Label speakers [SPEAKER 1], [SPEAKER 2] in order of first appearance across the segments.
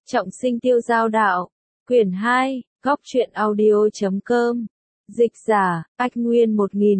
[SPEAKER 1] Trọng sinh tiêu giao đạo. Quyển 2, góc truyện audio.com. Dịch giả, Ách Nguyên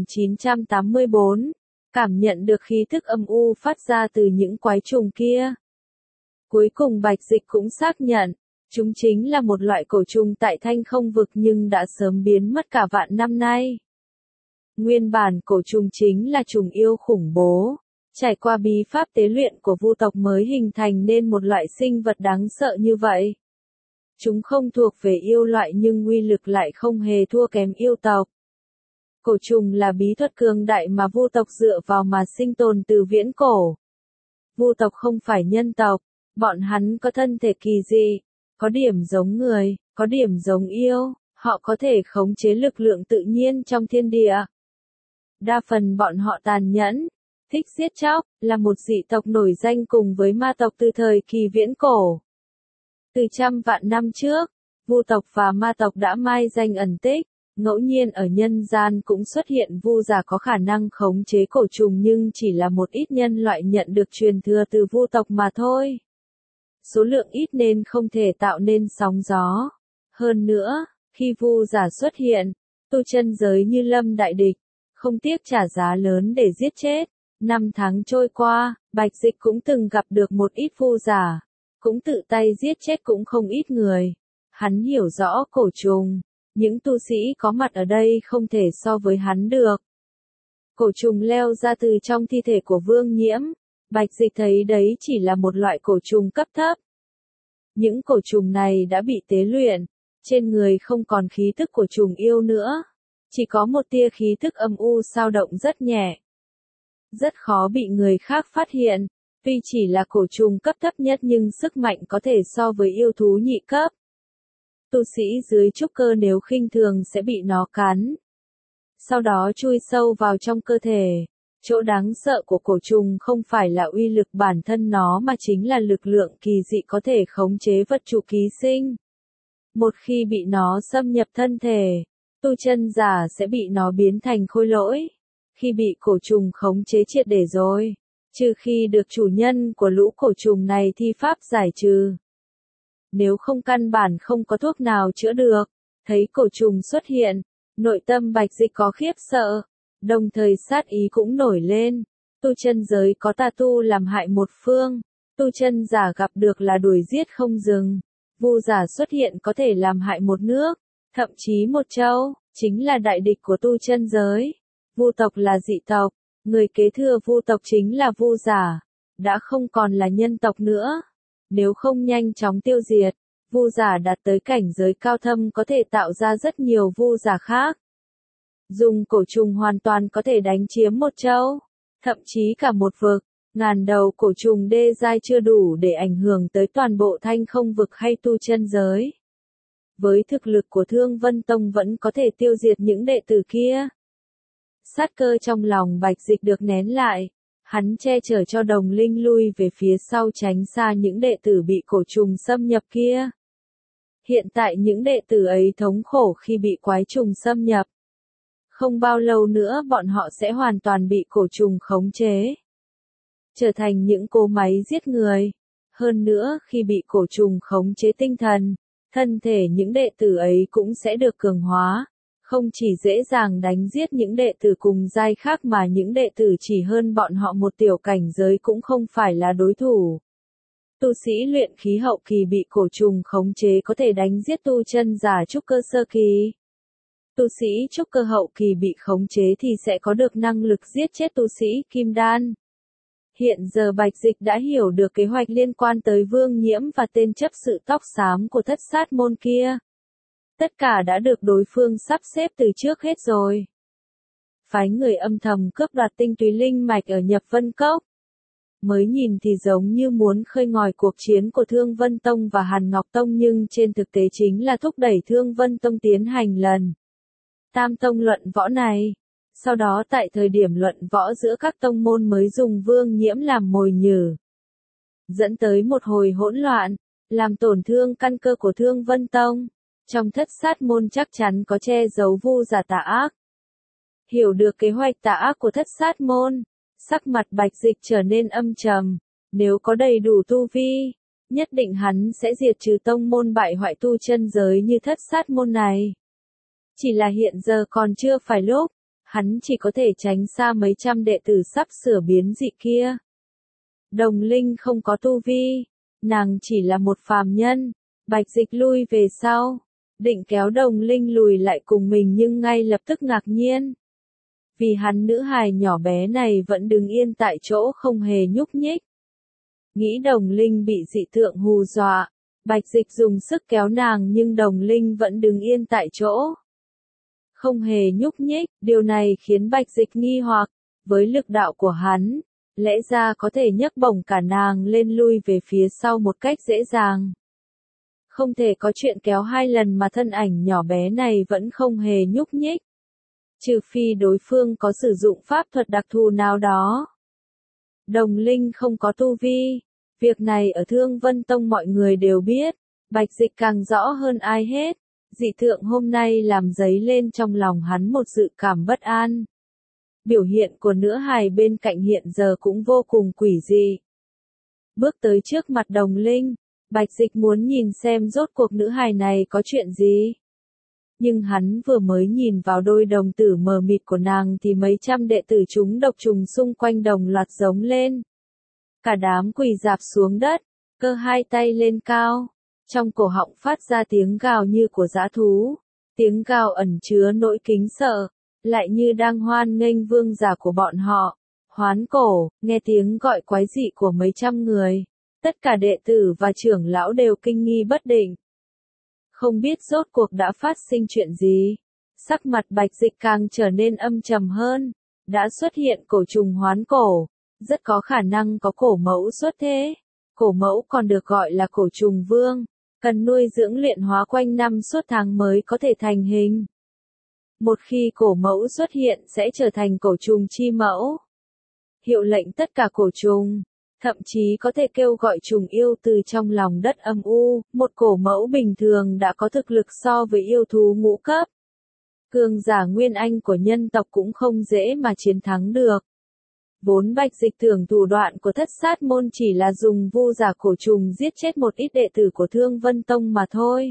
[SPEAKER 1] 1984. Cảm nhận được khí thức âm u phát ra từ những quái trùng kia. Cuối cùng Bạch Dịch cũng xác nhận, chúng chính là một loại cổ trùng tại Thanh Không vực nhưng đã sớm biến mất cả vạn năm nay. Nguyên bản cổ trùng chính là trùng yêu khủng bố, trải qua bí pháp tế luyện của vu tộc mới hình thành nên một loại sinh vật đáng sợ như vậy. Chúng không thuộc về yêu loại nhưng uy lực lại không hề thua kém yêu tộc. Cổ trùng là bí thuật cường đại mà vu tộc dựa vào mà sinh tồn từ viễn cổ. Vu tộc không phải nhân tộc, bọn hắn có thân thể kỳ dị, có điểm giống người, có điểm giống yêu, họ có thể khống chế lực lượng tự nhiên trong thiên địa. Đa phần bọn họ tàn nhẫn, thích giết chóc, là một dị tộc nổi danh cùng với ma tộc từ thời kỳ viễn cổ. Từ trăm vạn năm trước, vu tộc và ma tộc đã mai danh ẩn tích, ngẫu nhiên ở nhân gian cũng xuất hiện vu giả có khả năng khống chế cổ trùng nhưng chỉ là một ít nhân loại nhận được truyền thừa từ vu tộc mà thôi. Số lượng ít nên không thể tạo nên sóng gió. Hơn nữa, khi vu giả xuất hiện, tu chân giới như lâm đại địch, không tiếc trả giá lớn để giết chết. 5 tháng trôi qua, Bạch Dịch cũng từng gặp được một ít vu giả, cũng tự tay giết chết cũng không ít người. Hắn hiểu rõ cổ trùng, những tu sĩ có mặt ở đây không thể so với hắn được. Cổ trùng leo ra từ trong thi thể của Vương Nhiễm, Bạch Dịch thấy đấy chỉ là một loại cổ trùng cấp thấp. Những cổ trùng này đã bị tế luyện, trên người không còn khí tức của trùng yêu nữa, chỉ có một tia khí tức âm u dao động rất nhẹ. Rất khó bị người khác phát hiện, tuy chỉ là cổ trùng cấp thấp nhất nhưng sức mạnh có thể so với yêu thú nhị cấp. Tu sĩ dưới trúc cơ nếu khinh thường sẽ bị nó cắn. Sau đó chui sâu vào trong cơ thể. Chỗ đáng sợ của cổ trùng không phải là uy lực bản thân nó mà chính là lực lượng kỳ dị có thể khống chế vật chủ ký sinh. Một khi bị nó xâm nhập thân thể, tu chân giả sẽ bị nó biến thành khôi lỗi. Khi bị cổ trùng khống chế triệt để rồi, trừ khi được chủ nhân của lũ cổ trùng này thi pháp giải trừ. Nếu không căn bản không có thuốc nào chữa được. Thấy cổ trùng xuất hiện, nội tâm Bạch Dịch có khiếp sợ, đồng thời sát ý cũng nổi lên. Tu chân giới có tà tu làm hại một phương, tu chân giả gặp được là đuổi giết không dừng. Vu giả xuất hiện có thể làm hại một nước, thậm chí một châu, chính là đại địch của tu chân giới. Vu tộc là dị tộc, người kế thừa vu tộc chính là vu giả, đã không còn là nhân tộc nữa. Nếu không nhanh chóng tiêu diệt, vu giả đạt tới cảnh giới cao thâm có thể tạo ra rất nhiều vu giả khác. Dùng cổ trùng hoàn toàn có thể đánh chiếm một châu, thậm chí cả một vực. Ngàn đầu cổ trùng đê giai chưa đủ để ảnh hưởng tới toàn bộ Thanh Không vực hay tu chân giới. Với thực lực của Thương Vân Tông vẫn có thể tiêu diệt những đệ tử kia. Sát cơ trong lòng Bạch Dịch được nén lại, hắn che chở cho Đồng Linh lui về phía sau tránh xa những đệ tử bị cổ trùng xâm nhập kia. Hiện tại những đệ tử ấy thống khổ khi bị quái trùng xâm nhập. Không bao lâu nữa bọn họ sẽ hoàn toàn bị cổ trùng khống chế, trở thành những cỗ máy giết người. Hơn nữa khi bị cổ trùng khống chế tinh thần, thân thể những đệ tử ấy cũng sẽ được cường hóa. Không chỉ dễ dàng đánh giết những đệ tử cùng giai khác mà những đệ tử chỉ hơn bọn họ một tiểu cảnh giới cũng không phải là đối thủ. Tu sĩ luyện khí hậu kỳ bị cổ trùng khống chế có thể đánh giết tu chân giả trúc cơ sơ kỳ. Tu sĩ trúc cơ hậu kỳ bị khống chế thì sẽ có được năng lực giết chết tu sĩ kim đan. Hiện giờ Bạch Dịch đã hiểu được kế hoạch liên quan tới Vương Nhiễm và tên chấp sự tóc xám của Thất Sát môn kia. Tất cả đã được đối phương sắp xếp từ trước hết rồi. Phái người âm thầm cướp đoạt tinh túy linh mạch ở Nhập Vân Cốc. Mới nhìn thì giống như muốn khơi ngòi cuộc chiến của Thương Vân Tông và Hàn Ngọc Tông nhưng trên thực tế chính là thúc đẩy Thương Vân Tông tiến hành lần Tam Tông luận võ này. Sau đó tại thời điểm luận võ giữa các tông môn mới dùng Vương Nhiễm làm mồi nhử, dẫn tới một hồi hỗn loạn, làm tổn thương căn cơ của Thương Vân Tông. Trong Thất Sát môn chắc chắn có che giấu vu giả tà ác. Hiểu được kế hoạch tà ác của Thất Sát môn, sắc mặt Bạch Dịch trở nên âm trầm. Nếu có đầy đủ tu vi, nhất định hắn sẽ diệt trừ tông môn bại hoại tu chân giới như Thất Sát môn này. Chỉ là hiện giờ còn chưa phải lúc, hắn chỉ có thể tránh xa mấy trăm đệ tử sắp sửa biến dị kia. Đồng Linh không có tu vi, nàng chỉ là một phàm nhân. Bạch Dịch lui về sau, định kéo Đồng Linh lùi lại cùng mình nhưng ngay lập tức ngạc nhiên. Vì hắn nữ hài nhỏ bé này vẫn đứng yên tại chỗ không hề nhúc nhích. Nghĩ Đồng Linh bị dị tượng hù dọa, Bạch Dịch dùng sức kéo nàng nhưng Đồng Linh vẫn đứng yên tại chỗ. Không hề nhúc nhích, điều này khiến Bạch Dịch nghi hoặc, với lực đạo của hắn, lẽ ra có thể nhấc bổng cả nàng lên lui về phía sau một cách dễ dàng. Không thể có chuyện kéo 2 lần mà thân ảnh nhỏ bé này vẫn không hề nhúc nhích. Trừ phi đối phương có sử dụng pháp thuật đặc thù nào đó. Đồng Linh không có tu vi. Việc này ở Thương Vân Tông mọi người đều biết. Bạch Dịch càng rõ hơn ai hết. Dị tượng hôm nay làm dấy lên trong lòng hắn một dự cảm bất an. Biểu hiện của nữ hài bên cạnh hiện giờ cũng vô cùng quỷ dị. Bước tới trước mặt Đồng Linh, Bạch Dịch muốn nhìn xem rốt cuộc nữ hài này có chuyện gì. Nhưng hắn vừa mới nhìn vào đôi đồng tử mờ mịt của nàng thì mấy trăm đệ tử chúng độc trùng xung quanh đồng loạt giống lên. Cả đám quỳ rạp xuống đất, cơ 2 tay lên cao, trong cổ họng phát ra tiếng gào như của dã thú. Tiếng gào ẩn chứa nỗi kính sợ, lại như đang hoan nghênh vương giả của bọn họ. Hoán cổ, nghe tiếng gọi quái dị của mấy trăm người. Tất cả đệ tử và trưởng lão đều kinh nghi bất định. Không biết rốt cuộc đã phát sinh chuyện gì. Sắc mặt Bạch Dịch càng trở nên âm trầm hơn. Đã xuất hiện cổ trùng hoán cổ. Rất có khả năng có cổ mẫu xuất thế. Cổ mẫu còn được gọi là cổ trùng vương. Cần nuôi dưỡng luyện hóa quanh năm suốt tháng mới có thể thành hình. Một khi cổ mẫu xuất hiện sẽ trở thành cổ trùng chi mẫu. Hiệu lệnh tất cả cổ trùng. Thậm chí có thể kêu gọi trùng yêu từ trong lòng đất âm u, một cổ mẫu bình thường đã có thực lực so với yêu thú ngũ cấp. Cường giả nguyên anh của nhân tộc cũng không dễ mà chiến thắng được. Vốn Bạch Dịch tưởng thủ đoạn của Thất Sát môn chỉ là dùng vu giả cổ trùng giết chết một ít đệ tử của Thương Vân Tông mà thôi.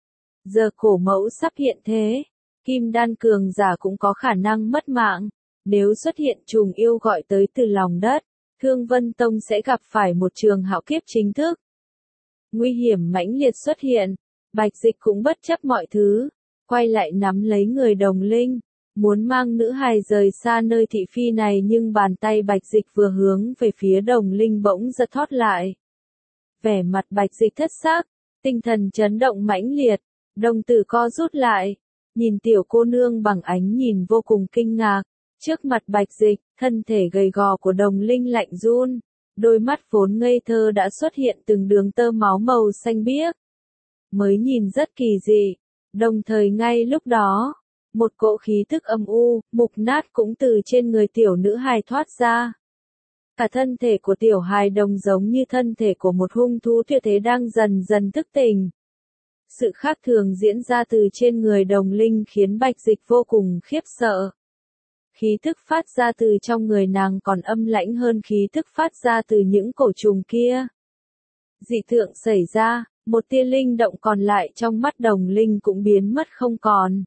[SPEAKER 1] Giờ cổ mẫu sắp hiện thế, kim đan cường giả cũng có khả năng mất mạng. Nếu xuất hiện trùng yêu gọi tới từ lòng đất, Thương Vân Tông sẽ gặp phải một trường hạo kiếp chính thức. Nguy hiểm mãnh liệt xuất hiện, Bạch Dịch cũng bất chấp mọi thứ, quay lại nắm lấy người Đồng Linh, muốn mang nữ hài rời xa nơi thị phi này nhưng bàn tay Bạch Dịch vừa hướng về phía Đồng Linh bỗng giật thót lại. Vẻ mặt Bạch Dịch thất sắc, tinh thần chấn động mãnh liệt, đồng tử co rút lại, nhìn tiểu cô nương bằng ánh nhìn vô cùng kinh ngạc. Trước mặt Bạch Dịch, thân thể gầy gò của Đồng Linh lạnh run, đôi mắt vốn ngây thơ đã xuất hiện từng đường tơ máu màu xanh biếc. Mới nhìn rất kỳ dị, đồng thời ngay lúc đó, một cỗ khí tức âm u, mục nát cũng từ trên người tiểu nữ hài thoát ra. Cả thân thể của tiểu hài đồng giống như thân thể của một hung thú tuyệt thế đang dần dần thức tỉnh. Sự khác thường diễn ra từ trên người Đồng Linh khiến Bạch Dịch vô cùng khiếp sợ. Khí thức phát ra từ trong người nàng còn âm lãnh hơn khí thức phát ra từ những cổ trùng kia. Dị tượng xảy ra, một tia linh động còn lại trong mắt Đồng Linh cũng biến mất không còn.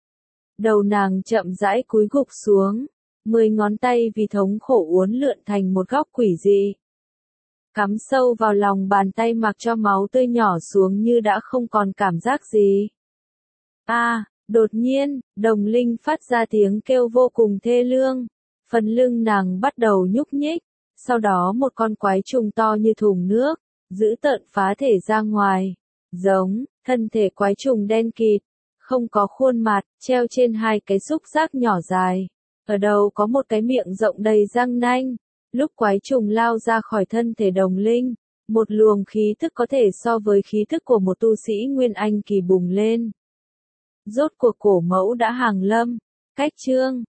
[SPEAKER 1] Đầu nàng chậm rãi cúi gục xuống, 10 ngón tay vì thống khổ uốn lượn thành một góc quỷ dị. Cắm sâu vào lòng bàn tay mặc cho máu tươi nhỏ xuống như đã không còn cảm giác gì. Đột nhiên, Đồng Linh phát ra tiếng kêu vô cùng thê lương. Phần lưng nàng bắt đầu nhúc nhích. Sau đó một con quái trùng to như thùng nước, dữ tợn phá thể ra ngoài. Giống, thân thể quái trùng đen kịt, không có khuôn mặt, treo trên 2 cái xúc giác nhỏ dài. Ở đầu có một cái miệng rộng đầy răng nanh. Lúc quái trùng lao ra khỏi thân thể Đồng Linh, một luồng khí thức có thể so với khí thức của một tu sĩ Nguyên Anh kỳ bùng lên. Rốt cuộc cổ mẫu đã hàng lâm. Cách chương